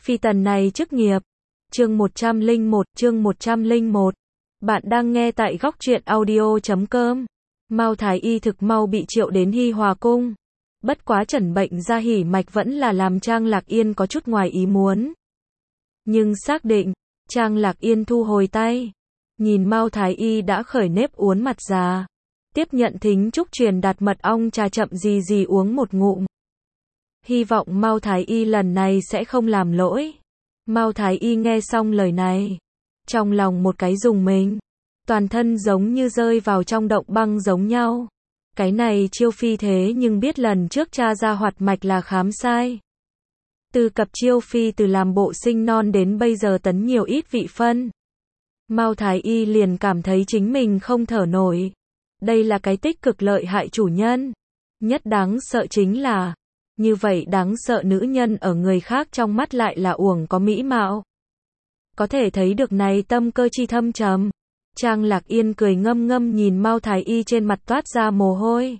Phi tần này chức nghiệp. Chương 101. Bạn đang nghe tại góc truyện audio.com. Mao Thái Y thực mau bị triệu đến Hi Hòa cung. Bất quá chẩn bệnh ra hỉ mạch vẫn là làm Trang Lạc Yên có chút ngoài ý muốn. Nhưng xác định, Trang Lạc Yên thu hồi tay. Nhìn Mao Thái Y đã khởi nếp uốn mặt già. Tiếp nhận thính trúc truyền đạt mật ong trà chậm gì uống một ngụm. Hy vọng Mao Thái Y lần này sẽ không làm lỗi. Mao Thái Y nghe xong lời này, trong lòng một cái rùng mình, toàn thân giống như rơi vào trong động băng giống nhau. Cái này Chiêu Phi thế nhưng biết lần trước cha ra hoạt mạch là khám sai. Từ cập Chiêu Phi từ làm bộ sinh non đến bây giờ tấn nhiều ít vị phân. Mao Thái Y liền cảm thấy chính mình không thở nổi. Đây là cái tích cực lợi hại chủ nhân. Nhất đáng sợ chính là, như vậy đáng sợ nữ nhân ở người khác trong mắt lại là uổng có mỹ mạo. Có thể thấy được này tâm cơ chi thâm trầm. Trang Lạc Yên cười ngâm ngâm nhìn Mao Thái Y trên mặt toát ra mồ hôi.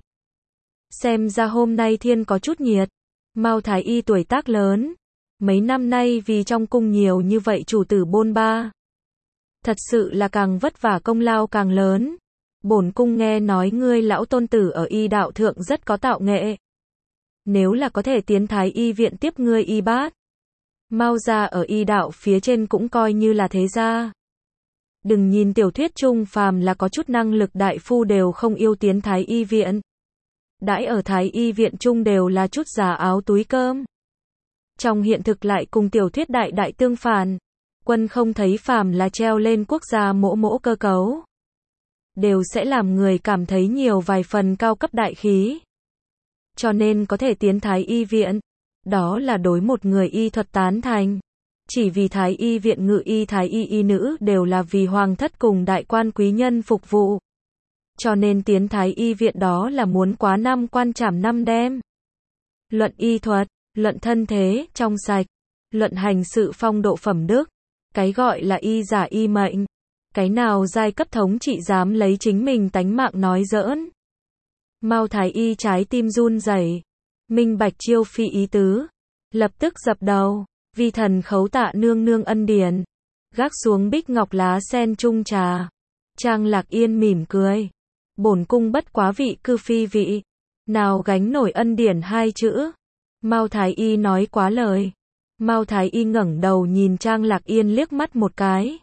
Xem ra hôm nay thiên có chút nhiệt. Mao Thái Y tuổi tác lớn. Mấy năm nay vì trong cung nhiều như vậy chủ tử bôn ba. Thật sự là càng vất vả công lao càng lớn. Bổn cung nghe nói ngươi lão tôn tử ở y đạo thượng rất có tạo nghệ. Nếu là có thể tiến Thái Y viện tiếp ngươi y bát. Mao gia ở y đạo phía trên cũng coi như là thế gia. Đừng nhìn tiểu thuyết chung phàm là có chút năng lực đại phu đều không yêu tiến Thái Y viện. Đãi ở Thái Y viện chung đều là chút giả áo túi cơm. Trong hiện thực lại cùng tiểu thuyết đại tương phản. Quân không thấy phàm là treo lên quốc gia mỗ cơ cấu. Đều sẽ làm người cảm thấy nhiều vài phần cao cấp đại khí. Cho nên có thể tiến Thái Y viện. Đó là đối một người y thuật tán thành. Chỉ vì Thái Y viện ngự y Thái Y y nữ đều là vì hoàng thất cùng đại quan quý nhân phục vụ. Cho nên tiến Thái Y viện đó là muốn quá năm quan trảm năm đêm. Luận y thuật, luận thân thế, trong sạch. Luận hành sự phong độ phẩm đức. Cái gọi là y giả y mệnh. Cái nào giai cấp thống trị dám lấy chính mình tánh mạng nói giỡn. Mao Thái Y trái tim run rẩy, minh bạch Chiêu Phi ý tứ, lập tức dập đầu, vi thần khấu tạ nương nương ân điển, gác xuống bích ngọc lá sen chung trà. Trang Lạc Yên mỉm cười, bổn cung bất quá vị cư phi vị, nào gánh nổi ân điển hai chữ. Mao Thái Y nói quá lời. Mao Thái Y ngẩng đầu nhìn Trang Lạc Yên liếc mắt một cái.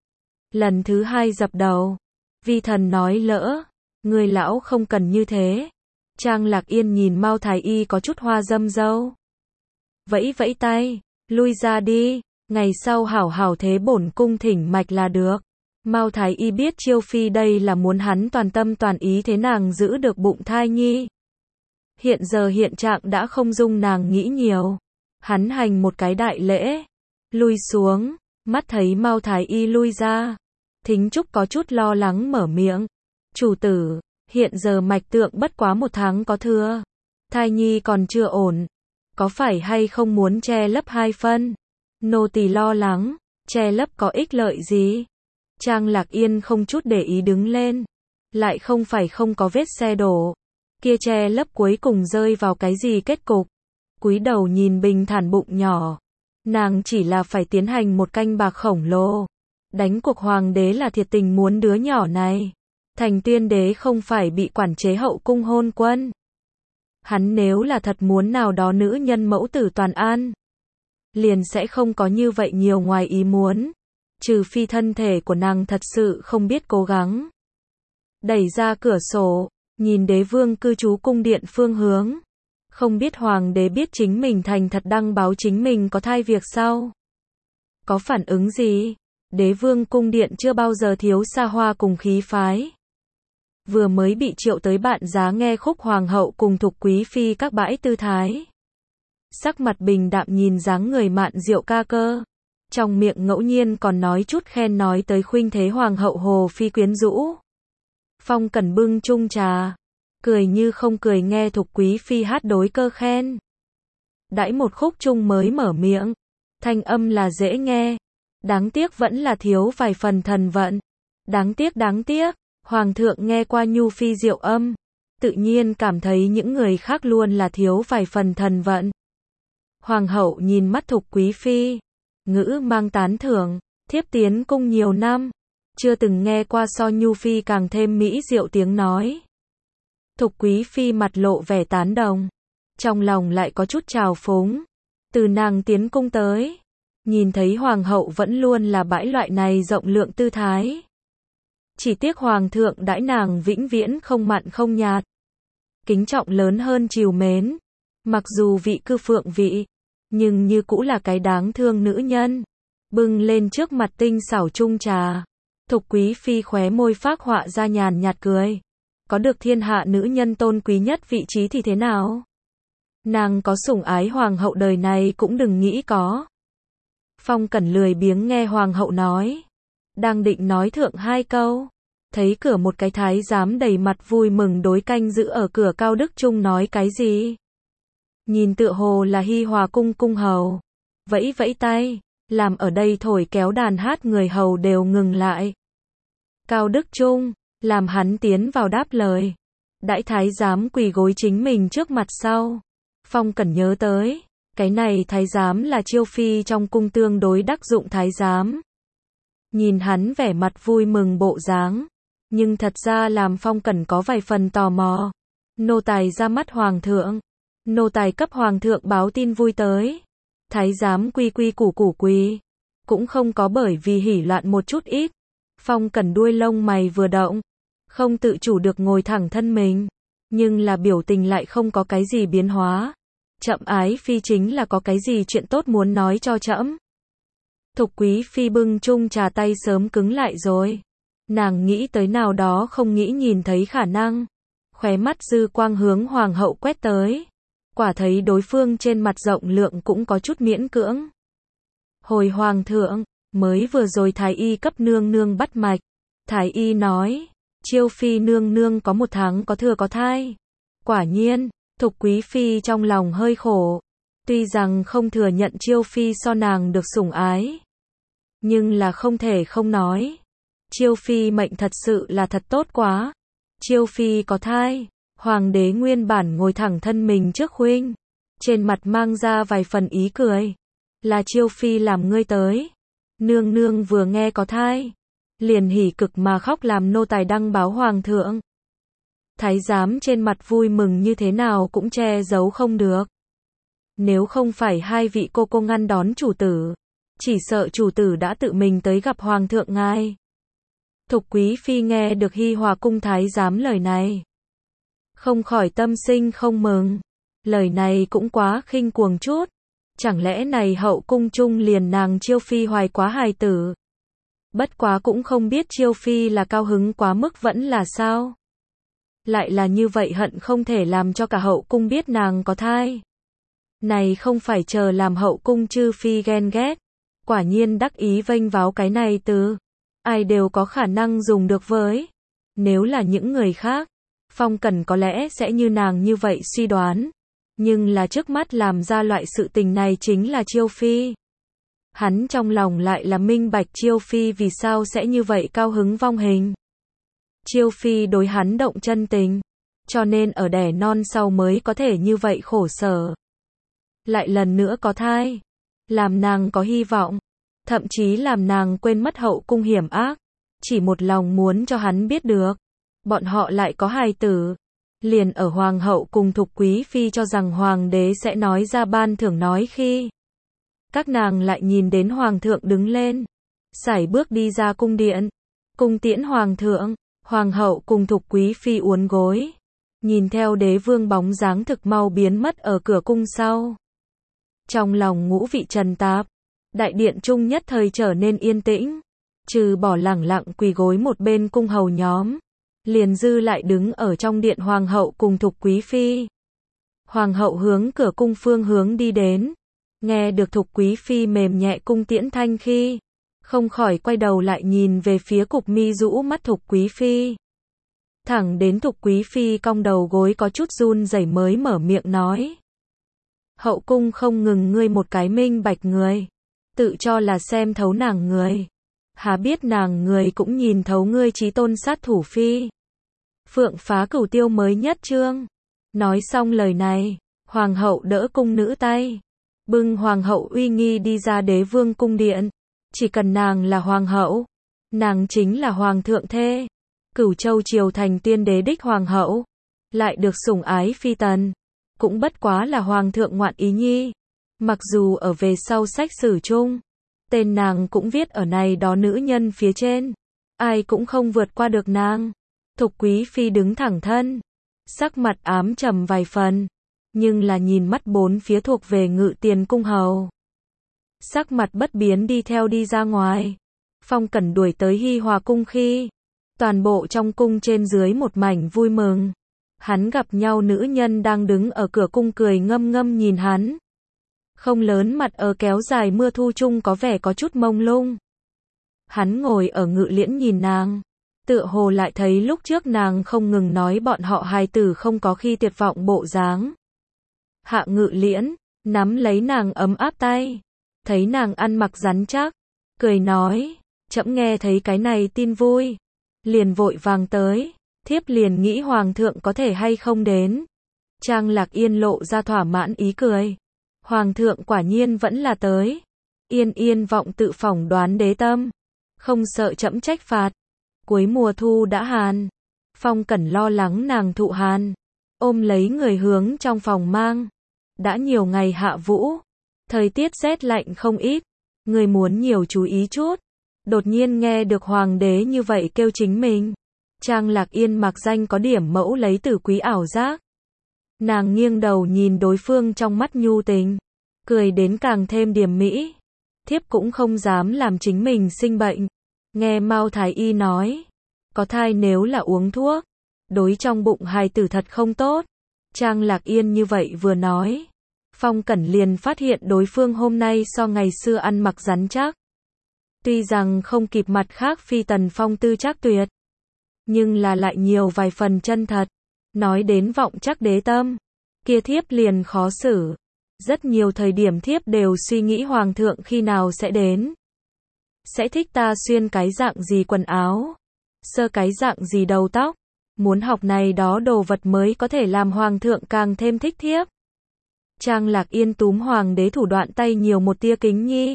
Lần thứ hai dập đầu, vi thần nói lỡ. Người lão không cần như thế. Trang Lạc Yên nhìn Mao Thái Y có chút hoa dâm dâu. Vẫy vẫy tay, lui ra đi, ngày sau hảo hảo thế bổn cung thỉnh mạch là được. Mao Thái Y biết Chiêu Phi đây là muốn hắn toàn tâm toàn ý thế nàng giữ được bụng thai nhi. Hiện giờ hiện trạng đã không dung nàng nghĩ nhiều. Hắn hành một cái đại lễ, lui xuống, mắt thấy Mao Thái Y lui ra. Thính Trúc có chút lo lắng mở miệng. Chủ tử, hiện giờ mạch tượng bất quá 1 tháng có thưa. Thai nhi còn chưa ổn. Có phải hay không muốn che lấp 2 phân? Nô tỳ lo lắng, che lấp có ích lợi gì? Trang Lạc Yên không chút để ý đứng lên. Lại không phải không có vết xe đổ. Kia che lấp cuối cùng rơi vào cái gì kết cục? Cúi đầu nhìn bình thản bụng nhỏ. Nàng chỉ là phải tiến hành một canh bạc khổng lồ. Đánh cuộc hoàng đế là thiệt tình muốn đứa nhỏ này. Thành Tuyên đế không phải bị quản chế hậu cung hôn quân. Hắn nếu là thật muốn nào đó nữ nhân mẫu tử toàn an, liền sẽ không có như vậy nhiều ngoài ý muốn. Trừ phi thân thể của nàng thật sự không biết cố gắng. Đẩy ra cửa sổ, nhìn đế vương cư trú cung điện phương hướng. Không biết hoàng đế biết chính mình thành thật đăng báo chính mình có thai việc sau. Có phản ứng gì? Đế vương cung điện chưa bao giờ thiếu xa hoa cùng khí phái. Vừa mới bị triệu tới bạn giá nghe khúc hoàng hậu cùng thục quý phi các bãi tư thái. Sắc mặt bình đạm nhìn dáng người mạn diệu ca cơ. Trong miệng ngẫu nhiên còn nói chút khen nói tới khuynh thế hoàng hậu Hồ Phi quyến rũ. Phong Cẩn bưng chung trà. Cười như không cười nghe thục quý phi hát đối cơ khen. Đãi một khúc chung mới mở miệng. Thanh âm là dễ nghe. Đáng tiếc vẫn là thiếu vài phần thần vận. Đáng tiếc. Hoàng thượng nghe qua nhu phi diệu âm, tự nhiên cảm thấy những người khác luôn là thiếu vài phần thần vận. Hoàng hậu nhìn mắt thục quý phi, ngữ mang tán thưởng, thiếp tiến cung nhiều năm, chưa từng nghe qua so nhu phi càng thêm mỹ diệu tiếng nói. Thục quý phi mặt lộ vẻ tán đồng, trong lòng lại có chút trào phúng. Từ nàng tiến cung tới, nhìn thấy hoàng hậu vẫn luôn là bãi loại này rộng lượng tư thái. Chỉ tiếc hoàng thượng đãi nàng vĩnh viễn không mặn không nhạt. Kính trọng lớn hơn trìu mến. Mặc dù vị cư phượng vị, nhưng như cũ là cái đáng thương nữ nhân. Bưng lên trước mặt tinh xảo chung trà. Thục quý phi khóe môi phác họa ra nhàn nhạt cười. Có được thiên hạ nữ nhân tôn quý nhất vị trí thì thế nào? Nàng có sủng ái hoàng hậu đời này cũng đừng nghĩ có. Phong Cẩn lười biếng nghe hoàng hậu nói. Đang định nói thượng hai câu. Thấy cửa một cái thái giám đầy mặt vui mừng đối canh giữ ở cửa Cao Đức Trung nói cái gì. Nhìn tựa hồ là Hi Hòa cung cung hầu. Vẫy vẫy tay, làm ở đây thổi kéo đàn hát người hầu đều ngừng lại. Cao Đức Trung, làm hắn tiến vào đáp lời. Đãi thái giám quỳ gối chính mình trước mặt sau. Phong Cẩn nhớ tới, cái này thái giám là Chiêu phi trong cung tương đối đắc dụng thái giám. Nhìn hắn vẻ mặt vui mừng bộ dáng, nhưng thật ra làm Phong Cẩn có vài phần tò mò. Nô tài ra mắt hoàng thượng, nô tài cấp hoàng thượng báo tin vui tới. Thái giám quy quy củ quỳ, cũng không có bởi vì hỉ loạn một chút ít. Phong Cẩn đuôi lông mày vừa động, không tự chủ được ngồi thẳng thân mình, nhưng là biểu tình lại không có cái gì biến hóa. Chậm ái phi chính là có cái gì chuyện tốt muốn nói cho trẫm. Thục quý phi bưng chung trà tay sớm cứng lại rồi. Nàng nghĩ tới nào đó không nghĩ nhìn thấy khả năng. Khóe mắt dư quang hướng hoàng hậu quét tới. Quả thấy đối phương trên mặt rộng lượng cũng có chút miễn cưỡng. Hồi hoàng thượng, mới vừa rồi thái y cấp nương nương bắt mạch. Thái y nói, Chiêu phi nương nương có 1 tháng có thừa có thai. Quả nhiên, Thục quý phi trong lòng hơi khổ. Tuy rằng không thừa nhận Chiêu phi so nàng được sủng ái, nhưng là không thể không nói. Chiêu phi mệnh thật sự là thật tốt quá. Chiêu phi có thai, hoàng đế nguyên bản ngồi thẳng thân mình trước huynh, trên mặt mang ra vài phần ý cười. Là Chiêu phi làm ngươi tới. Nương nương vừa nghe có thai, liền hỉ cực mà khóc làm nô tài đăng báo hoàng thượng. Thái giám trên mặt vui mừng như thế nào cũng che giấu không được. Nếu không phải hai vị cô ngăn đón chủ tử, chỉ sợ chủ tử đã tự mình tới gặp hoàng thượng ngài. Thục quý phi nghe được Hi Hòa cung thái giám lời này, không khỏi tâm sinh không mừng. Lời này cũng quá khinh cuồng chút. Chẳng lẽ này hậu cung chung liền nàng Chiêu phi hoài quá hài tử. Bất quá cũng không biết Chiêu phi là cao hứng quá mức vẫn là sao. Lại là như vậy hận không thể làm cho cả hậu cung biết nàng có thai. Này không phải chờ làm hậu cung chư phi ghen ghét. Quả nhiên đắc ý vênh váo cái này từ. Ai đều có khả năng dùng được với. Nếu là những người khác, Phong Cẩn có lẽ sẽ như nàng như vậy suy đoán. Nhưng là trước mắt làm ra loại sự tình này chính là Chiêu phi. Hắn trong lòng lại là minh bạch Chiêu phi vì sao sẽ như vậy cao hứng vong hình. Chiêu phi đối hắn động chân tình, cho nên ở đẻ non sau mới có thể như vậy khổ sở. Lại lần nữa có thai, làm nàng có hy vọng, thậm chí làm nàng quên mất hậu cung hiểm ác, chỉ một lòng muốn cho hắn biết được, bọn họ lại có hài tử. Liền ở hoàng hậu cùng Thục quý phi cho rằng hoàng đế sẽ nói ra ban thưởng nói khi, các nàng lại nhìn đến hoàng thượng đứng lên, sải bước đi ra cung điện, cung tiễn hoàng thượng. Hoàng hậu cùng Thục quý phi uốn gối, nhìn theo đế vương bóng dáng thực mau biến mất ở cửa cung sau. Trong lòng ngũ vị trần tạp, đại điện trung nhất thời trở nên yên tĩnh, trừ bỏ lẳng lặng quỳ gối một bên cung hầu nhóm, liền dư lại đứng ở trong điện hoàng hậu cùng Thục quý phi. Hoàng hậu hướng cửa cung phương hướng đi đến, nghe được Thục quý phi mềm nhẹ cung tiễn thanh khi, không khỏi quay đầu lại nhìn về phía cục mi rũ mắt Thục quý phi. Thẳng đến Thục quý phi cong đầu gối có chút run rẩy mới mở miệng nói. Hậu cung không ngừng ngươi một cái minh bạch người, tự cho là xem thấu nàng người. Há biết nàng người cũng nhìn thấu ngươi chí tôn sát thủ phi. Phượng phá cửu tiêu mới nhất chương. Nói xong lời này, hoàng hậu đỡ cung nữ tay, bưng hoàng hậu uy nghi đi ra đế vương cung điện. Chỉ cần nàng là hoàng hậu, nàng chính là hoàng thượng thê. Cửu Châu triều thành tiên đế đích hoàng hậu, lại được sủng ái phi tần, cũng bất quá là hoàng thượng ngoạn ý nhi. Mặc dù ở về sau sách sử chung, tên nàng cũng viết ở này đó nữ nhân phía trên, ai cũng không vượt qua được nàng. Thục quý phi đứng thẳng thân, sắc mặt ám trầm vài phần, nhưng là nhìn mắt bốn phía thuộc về Ngự Tiền cung hầu, sắc mặt bất biến đi theo đi ra ngoài. Phong Cẩn đuổi tới Hi Hòa cung khi, toàn bộ trong cung trên dưới một mảnh vui mừng. Hắn gặp nhau nữ nhân đang đứng ở cửa cung cười ngâm ngâm nhìn hắn. Không lớn mặt ở kéo dài mưa thu chung có vẻ có chút mông lung. Hắn ngồi ở ngự liễn nhìn nàng, tựa hồ lại thấy lúc trước nàng không ngừng nói bọn họ hài tử không có khi tuyệt vọng bộ dáng. Hạ ngự liễn, nắm lấy nàng ấm áp tay, thấy nàng ăn mặc rắn chắc, cười nói, trẫm nghe thấy cái này tin vui, liền vội vàng tới, thiếp liền nghĩ hoàng thượng có thể hay không đến. Trang Lạc Yên lộ ra thỏa mãn ý cười, hoàng thượng quả nhiên vẫn là tới. Yên Yên vọng tự phỏng đoán đế tâm, không sợ trẫm trách phạt. Cuối mùa thu đã hàn, Phong Cẩn lo lắng nàng thụ hàn, ôm lấy người hướng trong phòng mang. Đã nhiều ngày hạ vũ, thời tiết rét lạnh không ít, người muốn nhiều chú ý chút. Đột nhiên nghe được hoàng đế như vậy kêu chính mình, Trang Lạc Yên mặc danh có điểm mẫu lấy tử quý ảo giác. Nàng nghiêng đầu nhìn đối phương trong mắt nhu tình, cười đến càng thêm điềm mỹ. Thiếp cũng không dám làm chính mình sinh bệnh. Nghe Mao Thái Y nói, có thai nếu là uống thuốc, đối trong bụng hài tử thật không tốt. Trang Lạc Yên như vậy vừa nói, Phong Cẩn liền phát hiện đối phương hôm nay so ngày xưa ăn mặc rắn chắc. Tuy rằng không kịp mặt khác phi tần phong tư trác tuyệt, nhưng là lại nhiều vài phần chân thật. Nói đến vọng chắc đế tâm, kia thiếp liền khó xử. Rất nhiều thời điểm thiếp đều suy nghĩ hoàng thượng khi nào sẽ đến. Sẽ thích ta xuyên cái dạng gì quần áo, sơ cái dạng gì đầu tóc. Muốn học này đó đồ vật mới có thể làm hoàng thượng càng thêm thích thiếp. Trang Lạc Yên túm hoàng đế thủ đoạn tay nhiều một tia kính nhi.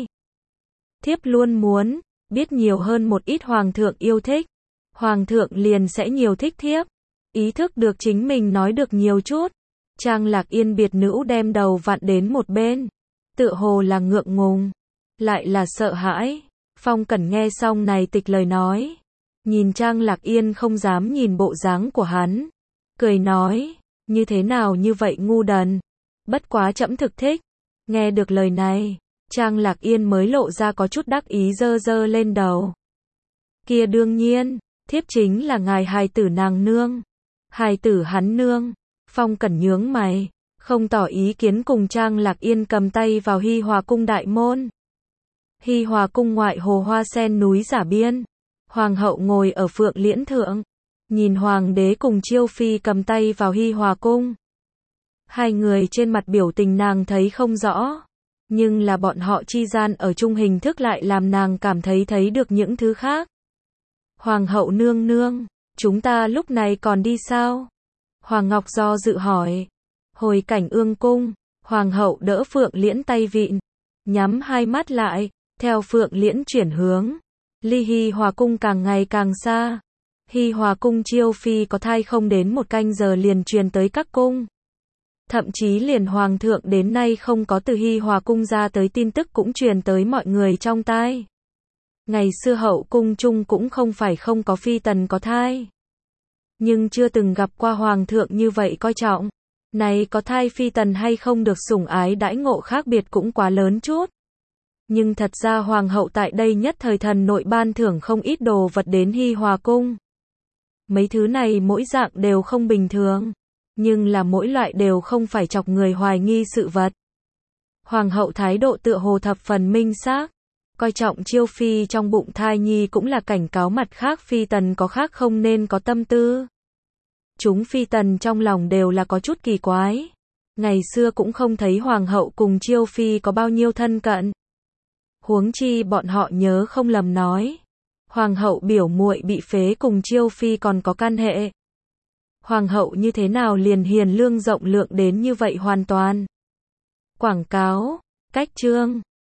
Thiếp luôn muốn biết nhiều hơn một ít hoàng thượng yêu thích, hoàng thượng liền sẽ nhiều thích thiếp. Ý thức được chính mình nói được nhiều chút, Trang Lạc Yên biệt nữ đem đầu vặn đến một bên, tựa hồ là ngượng ngùng, lại là sợ hãi. Phong Cẩn nghe xong này tịch lời nói, nhìn Trang Lạc Yên không dám nhìn bộ dáng của hắn, cười nói, như thế nào như vậy ngu đần, bất quá trẫm thực thích. Nghe được lời này, Trang Lạc Yên mới lộ ra có chút đắc ý giơ giơ lên đầu. Kia đương nhiên, thiếp chính là ngài hài tử nàng nương. Hài tử hắn nương. Phong Cẩn nhướng mày, không tỏ ý kiến cùng Trang Lạc Yên cầm tay vào Hi Hòa cung đại môn. Hi Hòa cung ngoại hồ hoa sen núi giả biên, hoàng hậu ngồi ở phượng liễn thượng, nhìn hoàng đế cùng chiêu phi cầm tay vào Hi Hòa cung. Hai người trên mặt biểu tình nàng thấy không rõ, nhưng là bọn họ chi gian ở chung hình thức lại làm nàng cảm thấy được những thứ khác. Hoàng hậu nương nương, chúng ta lúc này còn đi sao? Hoàng Ngọc do dự hỏi. Hồi Cảnh Ương cung, hoàng hậu đỡ phượng liễn tay vịn, nhắm hai mắt lại, theo phượng liễn chuyển hướng. Ly Hi Hòa cung càng ngày càng xa. Hi Hòa cung chiêu phi có thai không đến một canh giờ liền truyền tới các cung. Thậm chí liền hoàng thượng đến nay không có từ Hi Hòa cung ra tới tin tức cũng truyền tới mọi người trong tai. Ngày xưa hậu cung chung cũng không phải không có phi tần có thai, nhưng chưa từng gặp qua hoàng thượng như vậy coi trọng. Này có thai phi tần hay không được sủng ái đãi ngộ khác biệt cũng quá lớn chút. Nhưng thật ra hoàng hậu tại đây nhất thời thần nội ban thưởng không ít đồ vật đến Hi Hòa cung. Mấy thứ này mỗi dạng đều không bình thường, nhưng là mỗi loại đều không phải chọc người hoài nghi sự vật. Hoàng hậu thái độ tựa hồ thập phần minh xác, coi trọng chiêu phi trong bụng thai nhi cũng là cảnh cáo mặt khác phi tần có khác không nên có tâm tư. Chúng phi tần trong lòng đều là có chút kỳ quái. Ngày xưa cũng không thấy hoàng hậu cùng chiêu phi có bao nhiêu thân cận. Huống chi bọn họ nhớ không lầm nói, hoàng hậu biểu muội bị phế cùng chiêu phi còn có can hệ. Hoàng hậu như thế nào liền hiền lương rộng lượng đến như vậy hoàn toàn. Quảng cáo, cách Trương